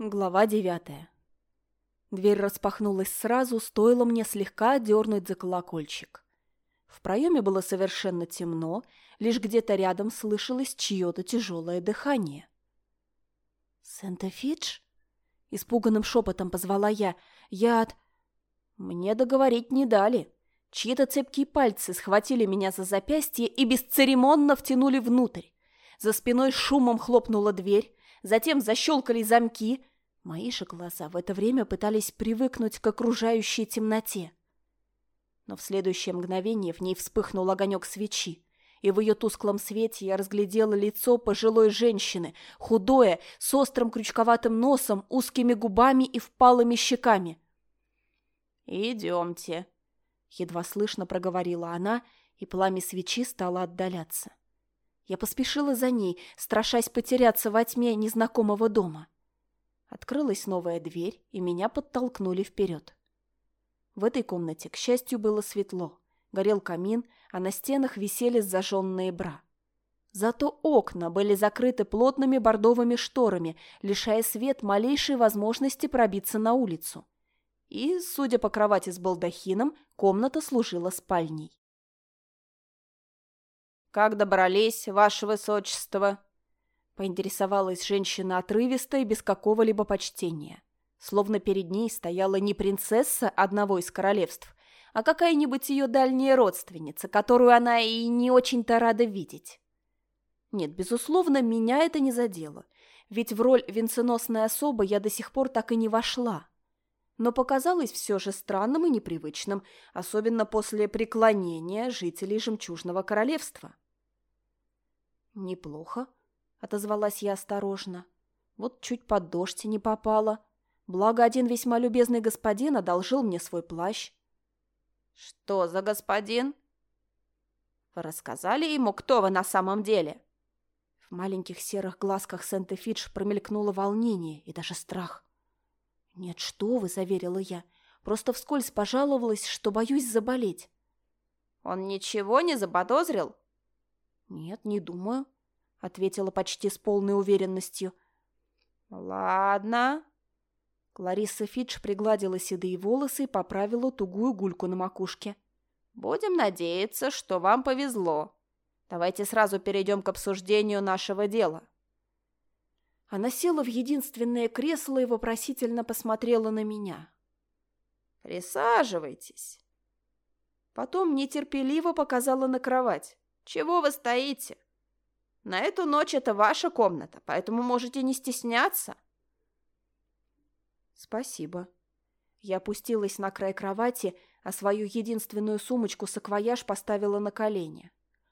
Глава 9. Дверь распахнулась сразу, стоило мне слегка дернуть за колокольчик. В проеме было совершенно темно, лишь где-то рядом слышалось чье-то тяжелое дыхание. «Сент-Фидж?» — испуганным шепотом позвала я. Мне договорить не дали. Чьи-то цепкие пальцы схватили меня за запястье и бесцеремонно втянули внутрь. За спиной шумом хлопнула дверь, затем защелкали замки. Мои же глаза в это время пытались привыкнуть к окружающей темноте. Но в следующее мгновение в ней вспыхнул огонек свечи, и в ее тусклом свете я разглядела лицо пожилой женщины, худое, с острым крючковатым носом, узкими губами и впалыми щеками. «Идемте», — едва слышно проговорила она, и пламя свечи стало отдаляться. Я поспешила за ней, страшась потеряться во тьме незнакомого дома. Открылась новая дверь, и меня подтолкнули вперед. В этой комнате, к счастью, было светло. Горел камин, а на стенах висели зажженные бра. Зато окна были закрыты плотными бордовыми шторами, лишая свет малейшей возможности пробиться на улицу. И, судя по кровати с балдахином, комната служила спальней. «Как добрались, ваше высочество?» — поинтересовалась женщина отрывисто и без какого-либо почтения. Словно перед ней стояла не принцесса одного из королевств, а какая-нибудь ее дальняя родственница, которую она и не очень-то рада видеть. Нет, безусловно, меня это не задело, ведь в роль венценосной особы я до сих пор так и не вошла. Но показалось все же странным и непривычным, особенно после преклонения жителей Жемчужного королевства. «Неплохо», — отозвалась я осторожно. «Вот чуть под дождь не попала. Благо, один весьма любезный господин одолжил мне свой плащ». «Что за господин?» «Вы рассказали ему, кто вы на самом деле?» В маленьких серых глазках Сент-Фидж промелькнуло волнение и даже страх. «Нет, что вы», — заверила я, — «просто вскользь пожаловалась, что боюсь заболеть». «Он ничего не заподозрил?» «Нет, не думаю», — ответила почти с полной уверенностью. «Ладно». Кларисса Фидж пригладила седые волосы и поправила тугую гульку на макушке. «Будем надеяться, что вам повезло. Давайте сразу перейдем к обсуждению нашего дела». Она села в единственное кресло и вопросительно посмотрела на меня. «Присаживайтесь». Потом нетерпеливо показала на кровать. «Чего вы стоите? На эту ночь это ваша комната, поэтому можете не стесняться». «Спасибо». Я опустилась на край кровати, а свою единственную сумочку-саквояж поставила на колени.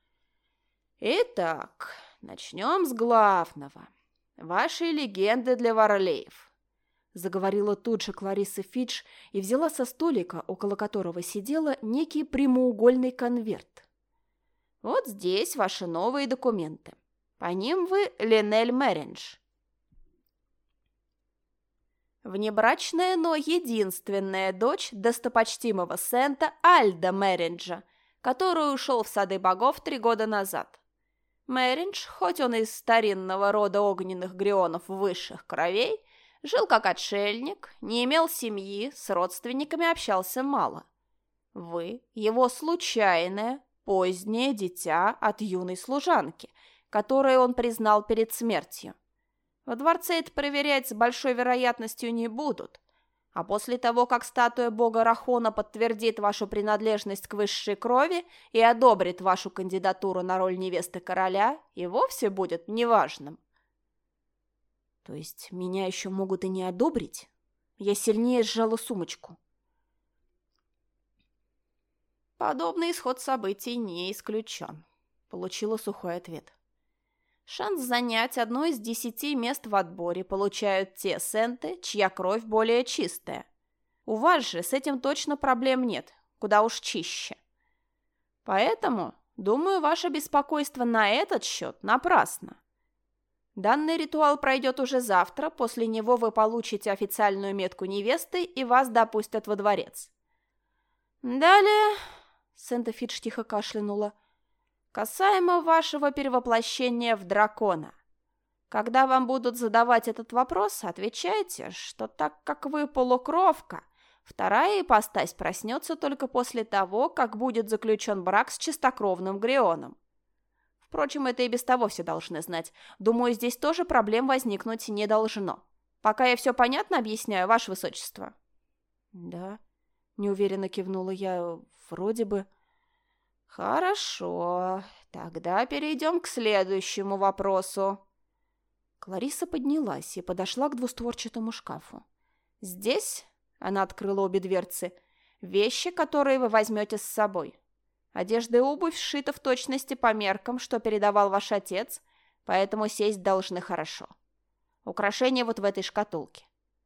«Итак, начнем с главного. Ваши легенды для варлеев», — заговорила тут же Кларисса Фидж и взяла со столика, около которого сидела, некий прямоугольный конверт. «Вот здесь ваши новые документы. По ним вы Линель Мерридж. Внебрачная, но единственная дочь достопочтимого Сента Альда Мерриджа, который ушел в сады богов 3 года назад. Мерридж, хоть он из старинного рода огненных грионов высших кровей, жил как отшельник, не имел семьи, с родственниками общался мало. Вы – его случайное, позднее дитя от юной служанки, которое он признал перед смертью. Во дворце это проверять с большой вероятностью не будут, а после того, как статуя бога Рахона подтвердит вашу принадлежность к высшей крови и одобрит вашу кандидатуру на роль невесты короля, и вовсе будет неважным. То есть меня еще могут и не одобрить? Я сильнее сжала сумочку. Подобный исход событий не исключен, получила сухой ответ. Шанс занять одно из 10 мест в отборе получают те сенты, чья кровь более чистая. У вас же с этим точно проблем нет, куда уж чище. Поэтому, думаю, ваше беспокойство на этот счет напрасно. Данный ритуал пройдет уже завтра, после него вы получите официальную метку невесты и вас допустят во дворец. Далее... Сент-Фидж тихо кашлянула. «Касаемо вашего перевоплощения в дракона. Когда вам будут задавать этот вопрос, отвечайте, что так как вы полукровка, вторая ипостась проснется только после того, как будет заключен брак с чистокровным Грионом. Впрочем, это и без того все должны знать. Думаю, здесь тоже проблем возникнуть не должно. Пока я все понятно объясняю, ваше высочество. Да, неуверенно кивнула я, вроде бы. Хорошо, тогда перейдем к следующему вопросу. Кларисса поднялась и подошла к двустворчатому шкафу. Здесь, она открыла обе дверцы, вещи, которые вы возьмете с собой. Одежда и обувь сшиты в точности по меркам, что передавал ваш отец, поэтому сесть должны хорошо. Украшения вот в этой шкатулке.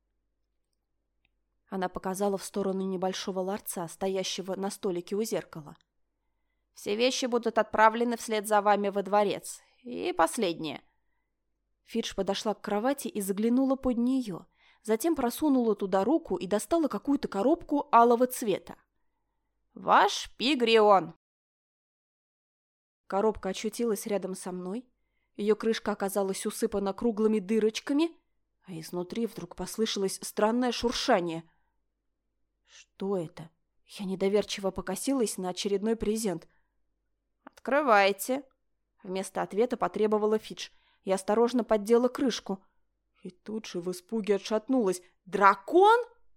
Она показала в сторону небольшого ларца, стоящего на столике у зеркала. Все вещи будут отправлены вслед за вами во дворец. И последнее. Фидж подошла к кровати и заглянула под нее. Затем просунула туда руку и достала какую-то коробку алого цвета. «Ваш Пигрион!» Коробка очутилась рядом со мной. Ее крышка оказалась усыпана круглыми дырочками, а изнутри вдруг послышалось странное шуршание. Что это? Я недоверчиво покосилась на очередной презент. «Открывайте!» Вместо ответа потребовала Фидж. Я осторожно поддела крышку. И тут же в испуге отшатнулась. «Дракон?»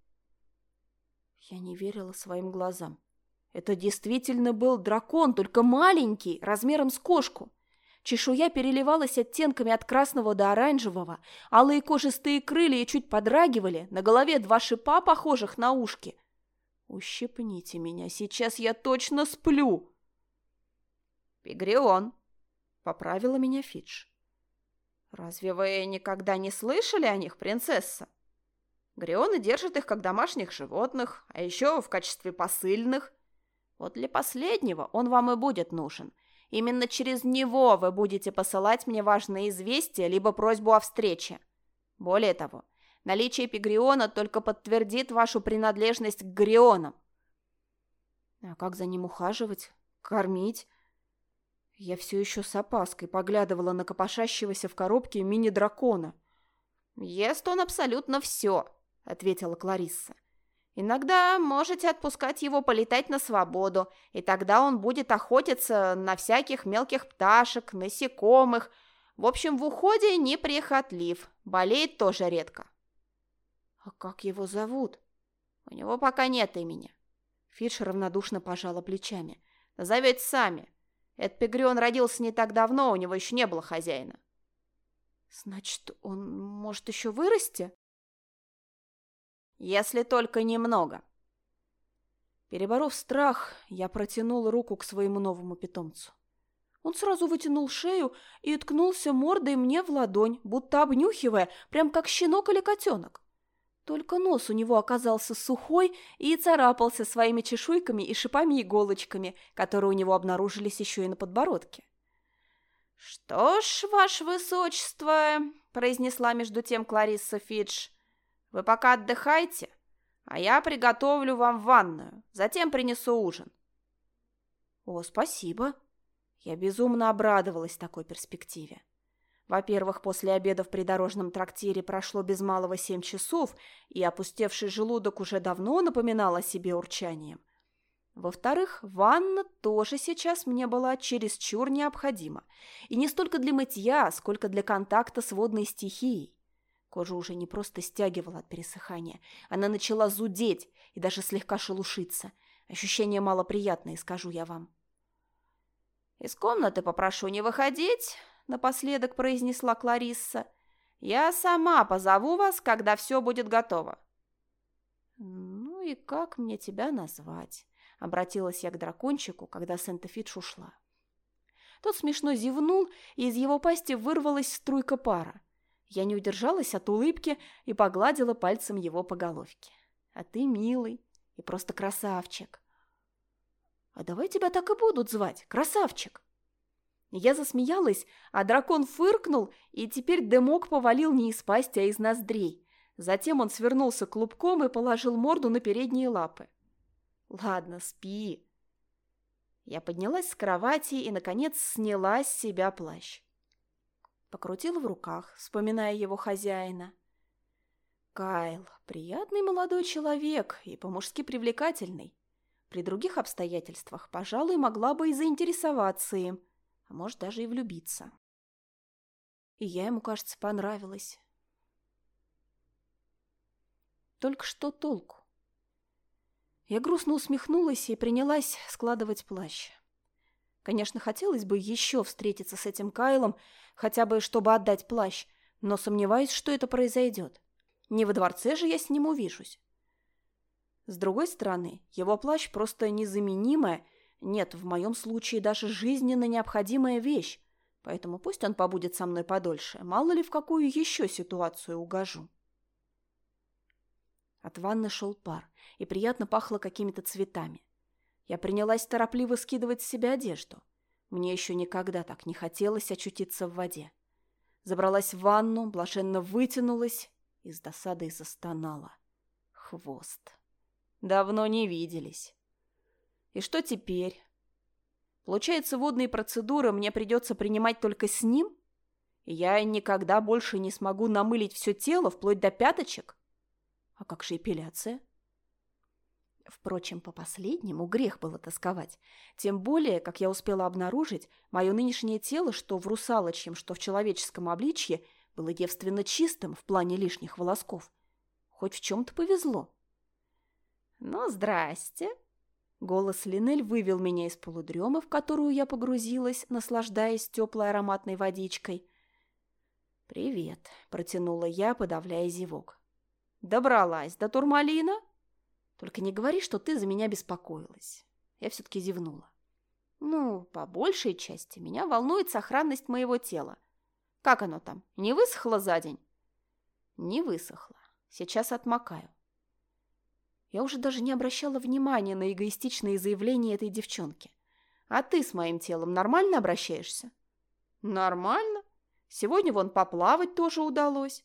Я не верила своим глазам. Это действительно был дракон, только маленький, размером с кошку. Чешуя переливалась оттенками от красного до оранжевого, алые кожистые крылья чуть подрагивали, на голове 2 шипа, похожих на ушки. «Ущипните меня, сейчас я точно сплю!» «Пигрион», — поправила меня Фидж. «Разве вы никогда не слышали о них, принцесса? Грионы держат их как домашних животных, а еще в качестве посыльных. Вот для последнего он вам и будет нужен. Именно через него вы будете посылать мне важные известия либо просьбу о встрече. Более того, наличие Пигриона только подтвердит вашу принадлежность к Грионам». «А как за ним ухаживать? Кормить?» Я все еще с опаской поглядывала на копошащегося в коробке мини-дракона. «Ест он абсолютно все», — ответила Кларисса. «Иногда можете отпускать его полетать на свободу, и тогда он будет охотиться на всяких мелких пташек, насекомых. В общем, в уходе неприхотлив, болеет тоже редко». «А как его зовут?» «У него пока нет имени». Фидж равнодушно пожала плечами. «Назовете сами. Этот Пигрион родился не так давно, у него еще не было хозяина». «Значит, он может еще вырасти?» «Если только немного». Переборов страх, я протянула руку к своему новому питомцу. Он сразу вытянул шею и ткнулся мордой мне в ладонь, будто обнюхивая, прям как щенок или котенок. Только нос у него оказался сухой и царапался своими чешуйками и шипами-иголочками, которые у него обнаружились еще и на подбородке. «Что ж, ваше высочество», — произнесла между тем Кларисса Фидж, — «вы пока отдыхайте, а я приготовлю вам ванную, затем принесу ужин». «О, спасибо». Я безумно обрадовалась такой перспективе. Во-первых, после обеда в придорожном трактире прошло без малого 7 часов, и опустевший желудок уже давно напоминал о себе урчанием. Во-вторых, ванна тоже сейчас мне была чересчур необходима. И не столько для мытья, сколько для контакта с водной стихией. Кожа уже не просто стягивала от пересыхания. Она начала зудеть и даже слегка шелушиться. Ощущения малоприятные, скажу я вам. «Из комнаты попрошу не выходить», — напоследок произнесла Кларисса. «Я сама позову вас, когда все будет готово». «Ну и как мне тебя назвать?» — обратилась я к дракончику, когда Сент-Фидж ушла. Тот смешно зевнул, и из его пасти вырвалась струйка пара. Я не удержалась от улыбки и погладила пальцем его по головке. «А ты милый и просто красавчик». «А давай тебя так и будут звать, красавчик». Я засмеялась, а дракон фыркнул, и теперь дымок повалил не из пасти, а из ноздрей. Затем он свернулся клубком и положил морду на передние лапы. «Ладно, спи». Я поднялась с кровати и, наконец, сняла с себя плащ. Покрутила в руках, вспоминая его хозяина. Кайл – приятный молодой человек и по-мужски привлекательный. При других обстоятельствах, пожалуй, могла бы и заинтересоваться им, а может, даже и влюбиться. И я ему, кажется, понравилась. Только что толку? Я грустно усмехнулась и принялась складывать плащ. Конечно, хотелось бы еще встретиться с этим Кайлом, хотя бы чтобы отдать плащ, но сомневаюсь, что это произойдет. Не во дворце же я с ним увижусь. С другой стороны, его плащ просто незаменимая, нет, в моем случае даже жизненно необходимая вещь, поэтому пусть он побудет со мной подольше, мало ли в какую еще ситуацию угожу. От ванны шел пар, и приятно пахло какими-то цветами. Я принялась торопливо скидывать с себя одежду. Мне еще никогда так не хотелось очутиться в воде. Забралась в ванну, блаженно вытянулась и с досадой застонала. Хвост. Давно не виделись. И что теперь? Получается, водные процедуры мне придется принимать только с ним? И я никогда больше не смогу намылить все тело вплоть до пяточек? А как же эпиляция? Впрочем, по последнему грех было тосковать. Тем более, как я успела обнаружить, мое нынешнее тело, что в русалочьем, что в человеческом обличье, было девственно чистым в плане лишних волосков. Хоть в чем-то повезло. «Ну, здрасте!» Голос Линель вывел меня из полудремы, в которую я погрузилась, наслаждаясь теплой ароматной водичкой. «Привет», — протянула я, подавляя зевок. «Добралась до Турмалина?» «Только не говори, что ты за меня беспокоилась». Я все-таки зевнула. «Ну, по большей части меня волнует сохранность моего тела. Как оно там, не высохло за день?» «Не высохло. Сейчас отмокаю». Я уже даже не обращала внимания на эгоистичные заявления этой девчонки. «А ты с моим телом нормально обращаешься?» «Нормально. Сегодня вон поплавать тоже удалось».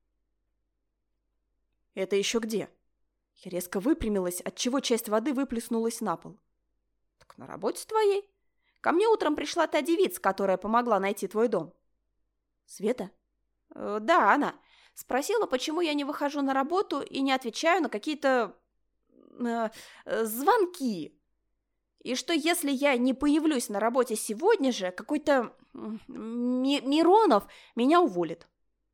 «Это еще где?» Я резко выпрямилась, отчего часть воды выплеснулась на пол. «Так на работе твоей. Ко мне утром пришла та девица, которая помогла найти твой дом». «Света?» «Да, она. Спросила, почему я не выхожу на работу и не отвечаю на какие-то звонки. И что если я не появлюсь на работе сегодня же, какой-то Миронов меня уволит».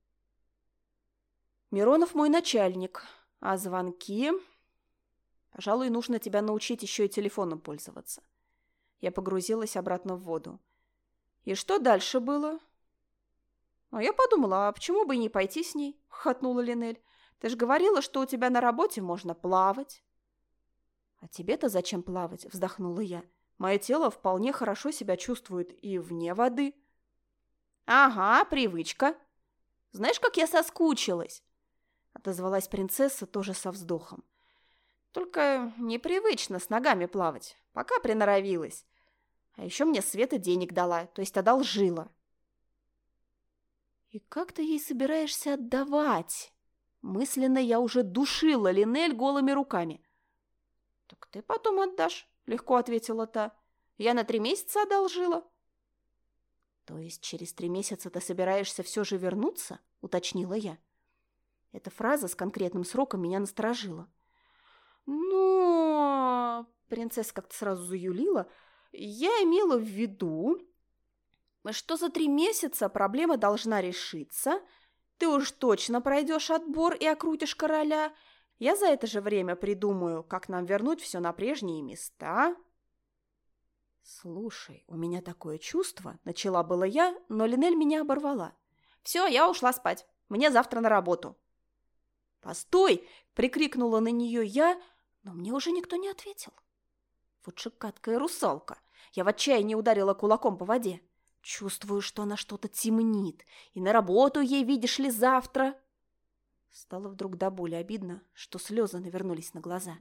«Миронов мой начальник. А звонки? Пожалуй, нужно тебя научить еще и телефоном пользоваться». Я погрузилась обратно в воду. «И что дальше было?» «А я подумала, а почему бы и не пойти с ней?» — хохотнула Линель. «Ты же говорила, что у тебя на работе можно плавать». «А тебе-то зачем плавать?» — вздохнула я. «Мое тело вполне хорошо себя чувствует и вне воды». «Ага, привычка. Знаешь, как я соскучилась?» — отозвалась принцесса тоже со вздохом. «Только непривычно с ногами плавать, пока приноровилась. А еще мне Света денег дала, то есть одолжила». «И как ты ей собираешься отдавать?» Мысленно я уже душила Линель голыми руками. «Так ты потом отдашь», — легко ответила та. «Я на 3 месяца одолжила». «То есть через 3 месяца ты собираешься все же вернуться?» — уточнила я. Эта фраза с конкретным сроком меня насторожила. «Но...» — принцесса как-то сразу заюлила. «Я имела в виду, что за 3 месяца проблема должна решиться. Ты уж точно пройдешь отбор и окрутишь короля. Я за это же время придумаю, как нам вернуть все на прежние места». «Слушай, у меня такое чувство», — начала было я, но Линель меня оборвала. «Все, я ушла спать. Мне завтра на работу». «Постой!» — прикрикнула на нее я, но мне уже никто не ответил. Вот же гадкая русалка. Я в отчаянии ударила кулаком по воде. Чувствую, что она что-то темнит, и на работу ей, видишь ли, завтра. Стало вдруг до боли обидно, что слезы навернулись на глаза.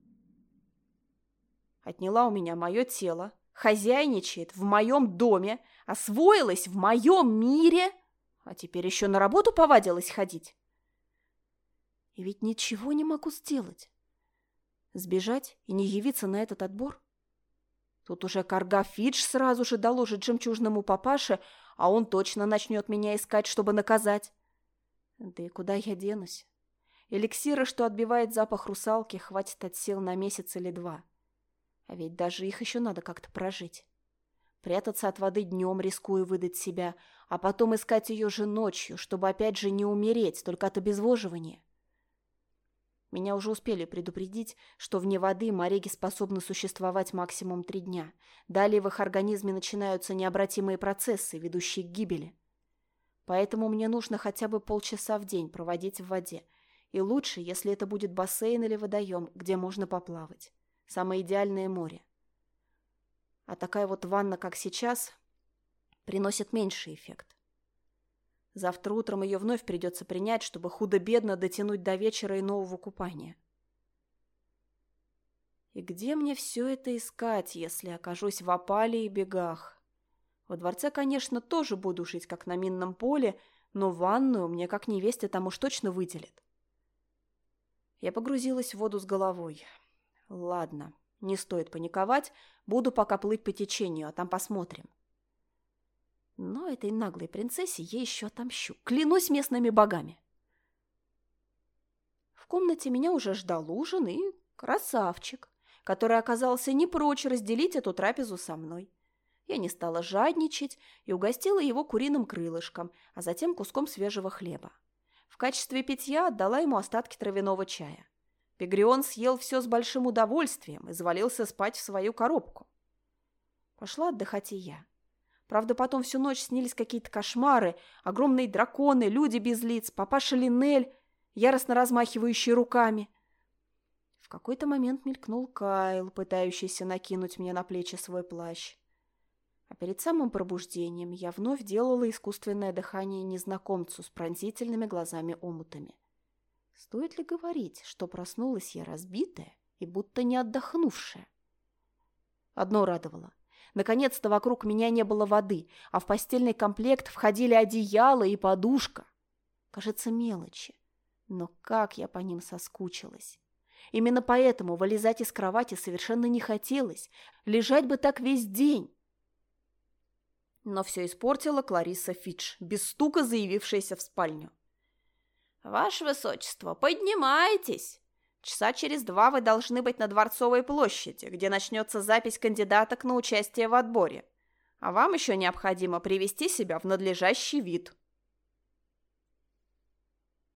Отняла у меня мое тело, хозяйничает в моем доме, освоилась в моем мире, а теперь еще на работу повадилась ходить. И ведь ничего не могу сделать. Сбежать и не явиться на этот отбор? Тут уже Карга Фидж сразу же доложит жемчужному папаше, а он точно начнет меня искать, чтобы наказать. Да и куда я денусь? Эликсира, что отбивает запах русалки, хватит от сил на месяц или 2. А ведь даже их еще надо как-то прожить. Прятаться от воды днем, рискуя выдать себя, а потом искать ее же ночью, чтобы опять же не умереть, только от обезвоживания. Меня уже успели предупредить, что вне воды мореги способны существовать максимум 3 дня. Далее в их организме начинаются необратимые процессы, ведущие к гибели. Поэтому мне нужно хотя бы полчаса в день проводить в воде. И лучше, если это будет бассейн или водоем, где можно поплавать. Самое идеальное море. А такая вот ванна, как сейчас, приносит меньший эффект. Завтра утром ее вновь придется принять, чтобы худо-бедно дотянуть до вечера и нового купания. И где мне все это искать, если окажусь в опале и бегах? Во дворце, конечно, тоже буду жить, как на минном поле, но ванную мне, как невесте, там уж точно выделят. Я погрузилась в воду с головой. Ладно, не стоит паниковать, буду пока плыть по течению, а там посмотрим. Но этой наглой принцессе я еще отомщу. Клянусь местными богами. В комнате меня уже ждал ужин и красавчик, который оказался не прочь разделить эту трапезу со мной. Я не стала жадничать и угостила его куриным крылышком, а затем куском свежего хлеба. В качестве питья отдала ему остатки травяного чая. Пегрион съел все с большим удовольствием и завалился спать в свою коробку. Пошла отдыхать и я. Правда, потом всю ночь снились какие-то кошмары, огромные драконы, люди без лиц, папаша Линель, яростно размахивающие руками. В какой-то момент мелькнул Кайл, пытающийся накинуть мне на плечи свой плащ. А перед самым пробуждением я вновь делала искусственное дыхание незнакомцу с пронзительными глазами-омутами. Стоит ли говорить, что проснулась я разбитая и будто не отдохнувшая? Одно радовало. Наконец-то вокруг меня не было воды, а в постельный комплект входили одеяло и подушка. Кажется, мелочи. Но как я по ним соскучилась. Именно поэтому вылезать из кровати совершенно не хотелось. Лежать бы так весь день. Но все испортила Кларисса Фидж, без стука заявившаяся в спальню. «Ваше высочество, поднимайтесь! Часа через 2 вы должны быть на Дворцовой площади, где начнется запись кандидаток на участие в отборе. А вам еще необходимо привести себя в надлежащий вид».